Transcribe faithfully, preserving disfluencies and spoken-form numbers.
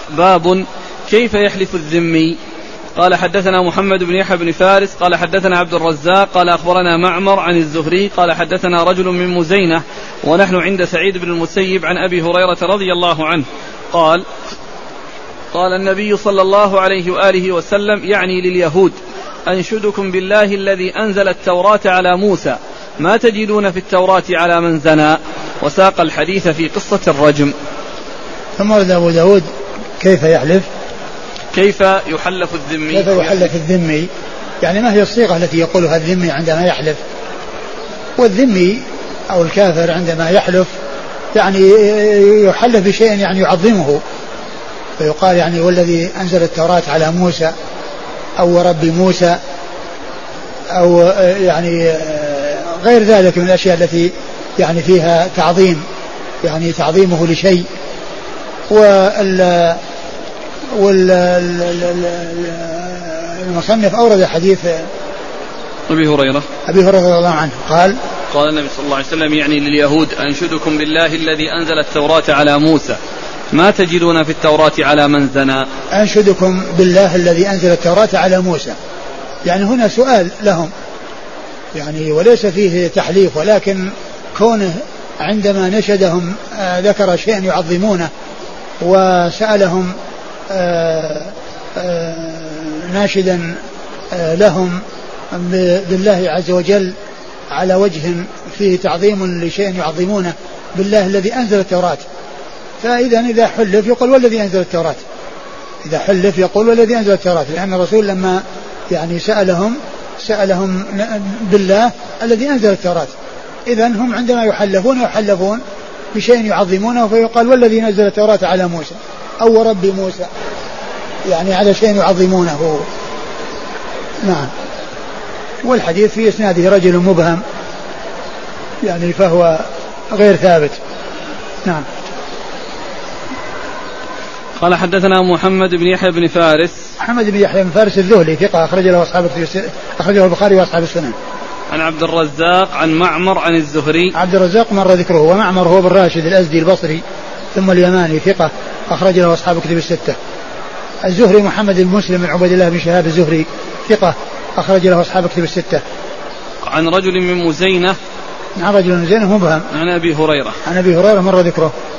باب كيف يحلف الذمي. قال حدثنا محمد بن يحيى بن فارس قال حدثنا عبد الرزاق قال أخبرنا معمر عن الزهري قال حدثنا رجل من مزينة ونحن عند سعيد بن المسيب عن أبي هريرة رضي الله عنه قال قال النبي صلى الله عليه وآله وسلم يعني لليهود أنشدكم بالله الذي أنزل التوراة على موسى ما تجدون في التوراة على من زنى، وساق الحديث في قصة الرجم. ثم ورد أبو داود كيف يحلف، كيف يحلف الذمي، كيف يحلف الذمي، يعني ما هي الصيغة التي يقولها الذمي عندما يحلف. والذمي أو الكافر عندما يحلف يعني يحلف بشيء يعني يعظمه، فيقال يعني والذي أنزل التوراة على موسى أو رب موسى أو يعني غير ذلك من الأشياء التي يعني فيها تعظيم، يعني تعظيمه لشيء. وال والمصنف أورد حديث أبي هريرة أبي هريرة رضي الله عنه قال قال النبي صلى الله عليه وسلم يعني لليهود أنشدكم بالله الذي أنزل التوراة على موسى ما تجدون في التوراة على من زنى. أنشدكم بالله الذي أنزل التوراة على موسى، يعني هنا سؤال لهم يعني وليس فيه تحليف، ولكن كونه عندما نشدهم آه ذكر شيئا يعظمونه وسألهم آه آه ناشدا آه لهم بالله عز وجل على وجه فيه تعظيم لشيء يعظمونه بالله الذي أنزل التوراة، فإذا إذا حلف يقول والذي أنزل التوراة، إذا حلف يقول والذي أنزل التوراة، لأن الرسول لما يعني سألهم سألهم بالله الذي أنزل التوراة، إذا هم عندما يحلفون يحلفون بشيء يعظمونه فيقال والذي نزل التوراة على موسى أو رب موسى، يعني على شيء يعظمونه. نعم. والحديث في إسناده رجل مبهم يعني فهو غير ثابت. نعم. قال حدثنا محمد بن يحيى بن فارس محمد بن يحيى بن فارس الذهلي ثقة أخرج له أصحاب أخرجه البخاري وأصحاب السنن. عن عبد الرزاق عن معمر عن الزهري. عبد الرزاق مر ذكره، ومعمر هو بن راشد الأزدي البصري ثم اليماني ثقة أخرج له أصحاب كتب الستة. الزهري محمد بن مسلم بن عبد الله بن شهاب الزهري ثقة أخرج له أصحاب كتب الستة. عن رجل من مزينة عن رجل من مزينة مبهم عن أبي هريرة عن أبي هريرة مر ذكره.